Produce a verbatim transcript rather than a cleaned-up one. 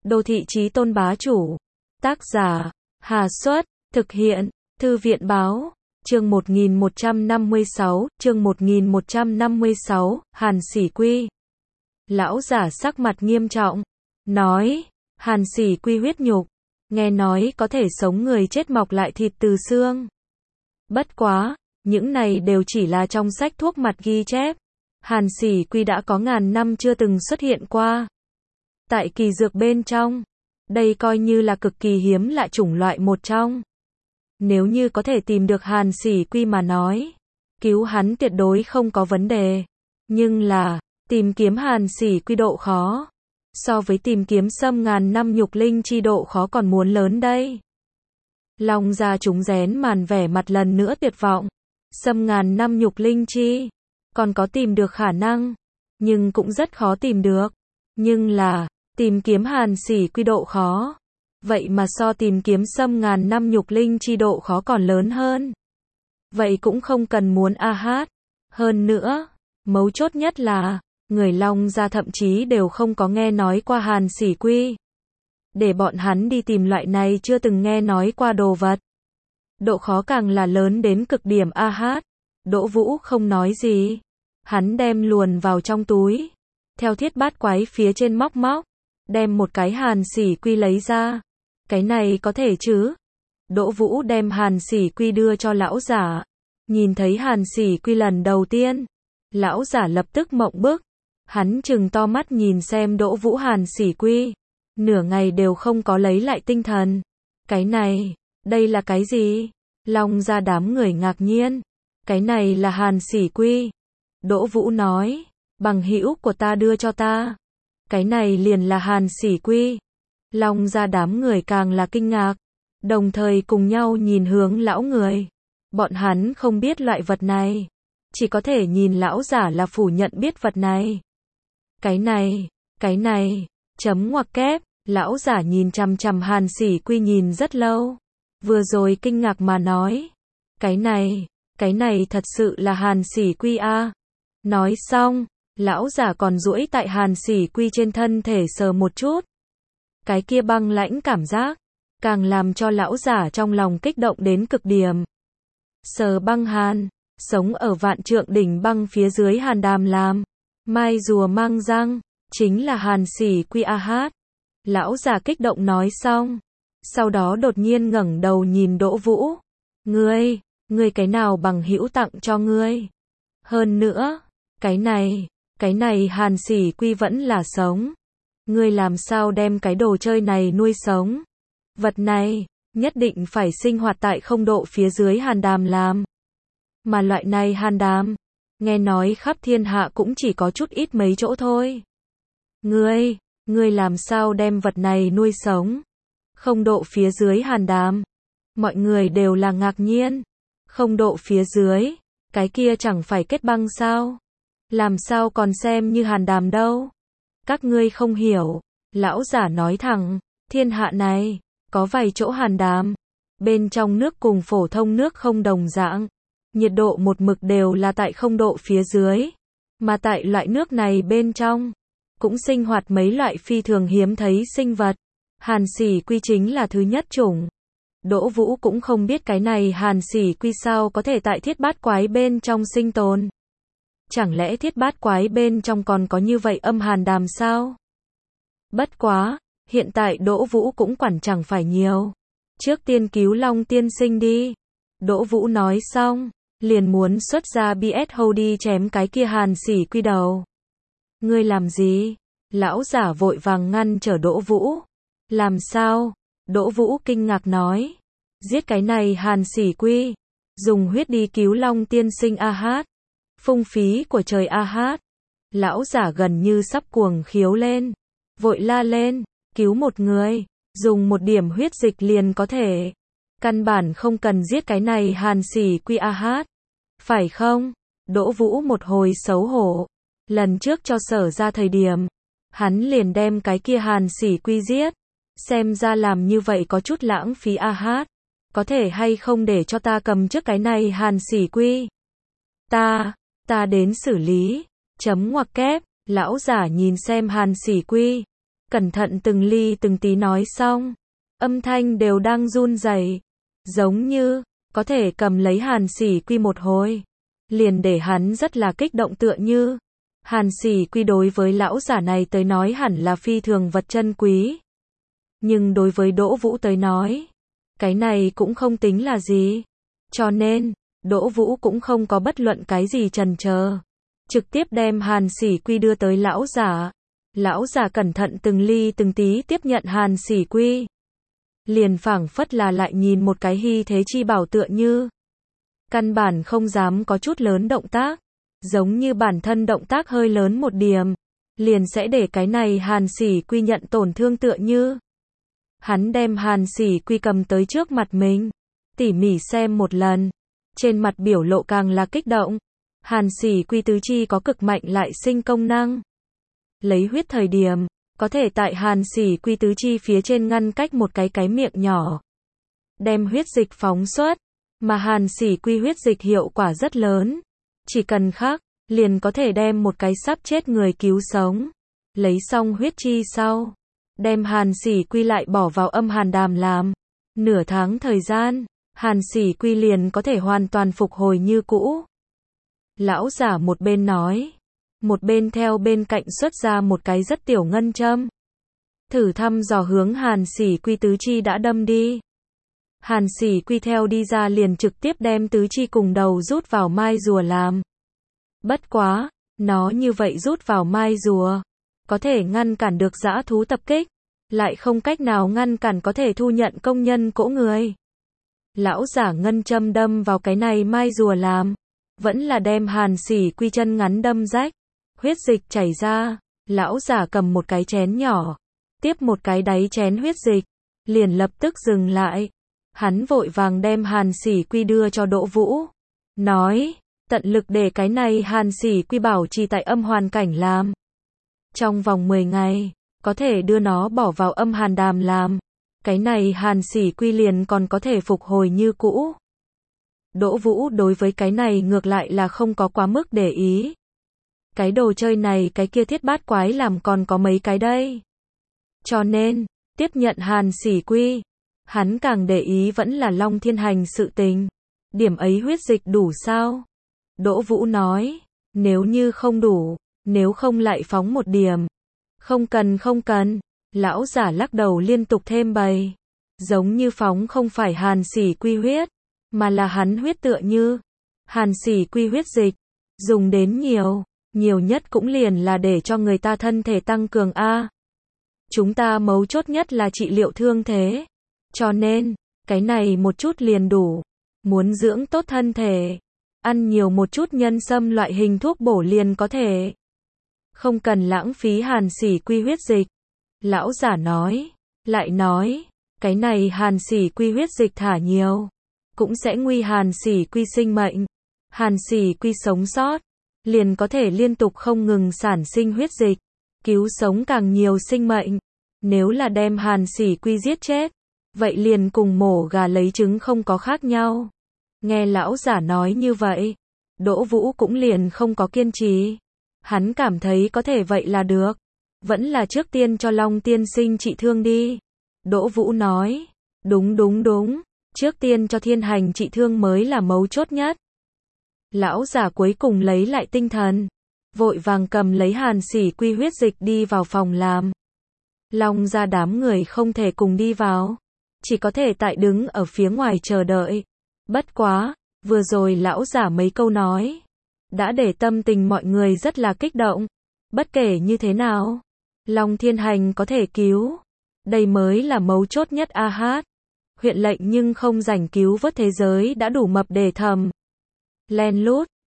Đô thị chí tôn bá chủ. Tác giả, Hà Xuất, thực hiện, Thư viện báo, chương một nghìn một trăm năm mươi sáu, chương một nghìn một trăm năm mươi sáu, Hàn Sỉ Quy. Lão giả sắc mặt nghiêm trọng, nói, Hàn Sỉ Quy huyết nhục, nghe nói có thể sống người chết mọc lại thịt từ xương. Bất quá, những này đều chỉ là trong sách thuốc mặt ghi chép. Hàn Sỉ Quy đã có ngàn năm chưa từng xuất hiện qua. Tại kỳ dược bên trong, đây coi như là cực kỳ hiếm lạ chủng loại một trong. Nếu như có thể tìm được Hàn Sỉ Quy mà nói, cứu hắn tuyệt đối không có vấn đề. Nhưng là, tìm kiếm Hàn Sỉ Quy độ khó, so với tìm kiếm sâm ngàn năm nhục linh chi độ khó còn muốn lớn đây. Long gia chúng rén màn vẻ mặt lần nữa tuyệt vọng. Sâm ngàn năm nhục linh chi, còn có tìm được khả năng, nhưng cũng rất khó tìm được. Nhưng là, tìm kiếm Hàn Sỉ Quy độ khó, vậy mà so tìm kiếm sâm ngàn năm nhục linh chi độ khó còn lớn hơn. Vậy cũng không cần muốn a hát. Hơn nữa, mấu chốt nhất là, người Long gia thậm chí đều không có nghe nói qua Hàn Sỉ Quy. Để bọn hắn đi tìm loại này chưa từng nghe nói qua đồ vật. Độ khó càng là lớn đến cực điểm a hát. Đỗ Vũ không nói gì. Hắn đem luồn vào trong túi. Theo thiết bát quái phía trên móc móc. Đem một cái Hàn Sỉ Quy lấy ra. Cái này có thể chứ? Đỗ Vũ đem Hàn Sỉ Quy đưa cho lão giả. Nhìn thấy Hàn Sỉ Quy lần đầu tiên, lão giả lập tức mộng bức. Hắn trừng to mắt nhìn xem Đỗ Vũ Hàn Sỉ Quy. Nửa ngày đều không có lấy lại tinh thần. Cái này, đây là cái gì? Long gia đám người ngạc nhiên. Cái này là Hàn Sỉ Quy. Đỗ Vũ nói, bằng hữu của ta đưa cho ta. Cái này liền là Hàn Sỉ Quy. Long gia đám người càng là kinh ngạc, đồng thời cùng nhau nhìn hướng lão người. Bọn hắn không biết loại vật này, chỉ có thể nhìn lão giả là phủ nhận biết vật này. Cái này, cái này, chấm ngoặc kép, lão giả nhìn chằm chằm Hàn Sỉ Quy nhìn rất lâu. Vừa rồi kinh ngạc mà nói, cái này, cái này thật sự là Hàn Sỉ Quy a. Nói xong, lão giả còn duỗi tại Hàn Sỉ Quy trên thân thể sờ một chút. Cái kia băng lãnh cảm giác, càng làm cho lão giả trong lòng kích động đến cực điểm. Sờ băng hàn, sống ở vạn trượng đỉnh băng phía dưới hàn đàm làm, mai rùa mang răng, chính là Hàn Sỉ Quy a hát. Lão giả kích động nói xong, sau đó đột nhiên ngẩng đầu nhìn Đỗ Vũ. Ngươi, ngươi cái nào bằng hữu tặng cho ngươi? Hơn nữa, cái này, cái này Hàn Sỉ Quy vẫn là sống. Ngươi làm sao đem cái đồ chơi này nuôi sống? Vật này, nhất định phải sinh hoạt tại không độ phía dưới hàn đàm làm. Mà loại này hàn đàm, nghe nói khắp thiên hạ cũng chỉ có chút ít mấy chỗ thôi. Ngươi, ngươi làm sao đem vật này nuôi sống? Không độ phía dưới hàn đàm. Mọi người đều là ngạc nhiên. Không độ phía dưới, cái kia chẳng phải kết băng sao? Làm sao còn xem như hàn đàm đâu? Các ngươi không hiểu. Lão giả nói thẳng, thiên hạ này, có vài chỗ hàn đàm. Bên trong nước cùng phổ thông nước không đồng dạng. Nhiệt độ một mực đều là tại không độ phía dưới. Mà tại loại nước này bên trong, cũng sinh hoạt mấy loại phi thường hiếm thấy sinh vật. Hàn Sỉ Quy chính là thứ nhất chủng. Đỗ Vũ cũng không biết cái này Hàn Sỉ Quy sao có thể tại thiết bát quái bên trong sinh tồn. Chẳng lẽ thiết bát quái bên trong còn có như vậy âm hàn đàm sao? Bất quá, hiện tại Đỗ Vũ cũng quản chẳng phải nhiều. Trước tiên cứu Long tiên sinh đi. Đỗ Vũ nói xong, liền muốn xuất ra bê ét hâu đi chém cái kia Hàn Sỉ Quy đầu. Ngươi làm gì? Lão giả vội vàng ngăn trở Đỗ Vũ. Làm sao? Đỗ Vũ kinh ngạc nói. Giết cái này Hàn Sỉ Quy. Dùng huyết đi cứu Long tiên sinh a hát. Phung phí của trời a hát. Lão giả gần như sắp cuồng khiếu lên. Vội la lên. Cứu một người. Dùng một điểm huyết dịch liền có thể. Căn bản không cần giết cái này Hàn Sỉ Quy a hát. Phải không? Đỗ Vũ một hồi xấu hổ. Lần trước cho sở ra thời điểm, hắn liền đem cái kia Hàn Sỉ Quy giết. Xem ra làm như vậy có chút lãng phí a hát. Có thể hay không để cho ta cầm trước cái này Hàn Sỉ Quy? Ta, ta đến xử lý. Chấm ngoặc kép, lão giả nhìn xem Hàn Sỉ Quy. cẩn thận từng ly từng tí nói xong, âm thanh đều đang run rẩy, giống như có thể cầm lấy Hàn Sỉ Quy một hồi, liền để hắn rất là kích động tựa như. Hàn Sỉ Quy đối với lão giả này tới nói hẳn là phi thường vật chân quý. Nhưng đối với Đỗ Vũ tới nói, cái này cũng không tính là gì. Cho nên, Đỗ Vũ cũng không có bất luận cái gì chần chờ. Trực tiếp đem Hàn Sỉ Quy đưa tới lão giả. Lão giả cẩn thận từng ly từng tí tiếp nhận Hàn Sỉ Quy. Liền phảng phất là lại nhìn một cái hy thế chi bảo tựa như. Căn bản không dám có chút lớn động tác. Giống như bản thân động tác hơi lớn một điểm. Liền sẽ để cái này Hàn Sỉ Quy nhận tổn thương tựa như. Hắn đem Hàn Sỉ Quy cầm tới trước mặt mình. Tỉ mỉ xem một lần. Trên mặt biểu lộ càng là kích động. Hàn Sỉ Quy tứ chi có cực mạnh lại sinh công năng. Lấy huyết thời điểm, có thể tại Hàn Sỉ Quy tứ chi phía trên ngăn cách một cái cái miệng nhỏ. Đem huyết dịch phóng xuất, mà Hàn Sỉ Quy huyết dịch hiệu quả rất lớn. Chỉ cần khắc, liền có thể đem một cái sắp chết người cứu sống. Lấy xong huyết chi sau, đem Hàn Sỉ Quy lại bỏ vào âm hàn đàm làm. Nửa tháng thời gian, Hàn Sỉ Quy liền có thể hoàn toàn phục hồi như cũ. Lão giả một bên nói, một bên theo bên cạnh xuất ra một cái rất tiểu ngân châm. Thử thăm dò hướng Hàn Sỉ Quy tứ chi đã đâm đi. Hàn Sỉ Quy theo đi ra liền trực tiếp đem tứ chi cùng đầu rút vào mai rùa làm. Bất quá, nó như vậy rút vào mai rùa, có thể ngăn cản được dã thú tập kích, lại không cách nào ngăn cản có thể thu nhận công nhân cỗ người. Lão giả ngân châm đâm vào cái này mai rùa làm, vẫn là đem Hàn Sỉ Quy chân ngắn đâm rách, huyết dịch chảy ra, lão giả cầm một cái chén nhỏ, tiếp một cái đáy chén huyết dịch, liền lập tức dừng lại. Hắn vội vàng đem Hàn Sỉ Quy đưa cho Đỗ Vũ, nói, tận lực để cái này Hàn Sỉ Quy bảo trì tại âm hoàn cảnh làm. Trong vòng mười ngày, có thể đưa nó bỏ vào âm hàn đàm làm. Cái này Hàn Sỉ Quy liền còn có thể phục hồi như cũ. Đỗ Vũ đối với cái này ngược lại là không có quá mức để ý. Cái đồ chơi này cái kia thiết bát quái làm còn có mấy cái đây. Cho nên, tiếp nhận Hàn Sỉ Quy, hắn càng để ý vẫn là Long Thiên Hành sự tình. Điểm ấy huyết dịch đủ sao? Đỗ Vũ nói, nếu như không đủ, nếu không lại phóng một điểm. Không cần không cần, lão giả lắc đầu liên tục thêm bày. Giống như phóng không phải Hàn Sỉ Quy huyết, mà là hắn huyết tựa như. Hàn Sỉ Quy huyết dịch, dùng đến nhiều, nhiều nhất cũng liền là để cho người ta thân thể tăng cường a. Chúng ta mấu chốt nhất là trị liệu thương thế. Cho nên, cái này một chút liền đủ. Muốn dưỡng tốt thân thể, ăn nhiều một chút nhân sâm loại hình thuốc bổ liền có thể. Không cần lãng phí Hàn Sỉ Quy huyết dịch. Lão giả nói, lại nói, cái này Hàn Sỉ Quy huyết dịch thả nhiều, cũng sẽ nguy Hàn Sỉ Quy sinh mệnh. Hàn Sỉ Quy sống sót, liền có thể liên tục không ngừng sản sinh huyết dịch, cứu sống càng nhiều sinh mệnh. Nếu là đem Hàn Sỉ Quy giết chết, vậy liền cùng mổ gà lấy trứng không có khác nhau. Nghe lão giả nói như vậy, Đỗ Vũ cũng liền không có kiên trì. Hắn cảm thấy có thể vậy là được. Vẫn là trước tiên cho Long tiên sinh trị thương đi. Đỗ Vũ nói, đúng đúng đúng, trước tiên cho Thiên Hành trị thương mới là mấu chốt nhất. Lão giả cuối cùng lấy lại tinh thần, vội vàng cầm lấy Hàn Sỉ Quy huyết dịch đi vào phòng làm. Long gia đám người không thể cùng đi vào, chỉ có thể tại đứng ở phía ngoài chờ đợi. Bất quá, vừa rồi lão giả mấy câu nói, đã để tâm tình mọi người rất là kích động. Bất kể như thế nào, Long Thiên Hành có thể cứu, đây mới là mấu chốt nhất a hát. Huyện lệnh nhưng không rảnh cứu vớt thế giới đã đủ mập để thầm. Len lút,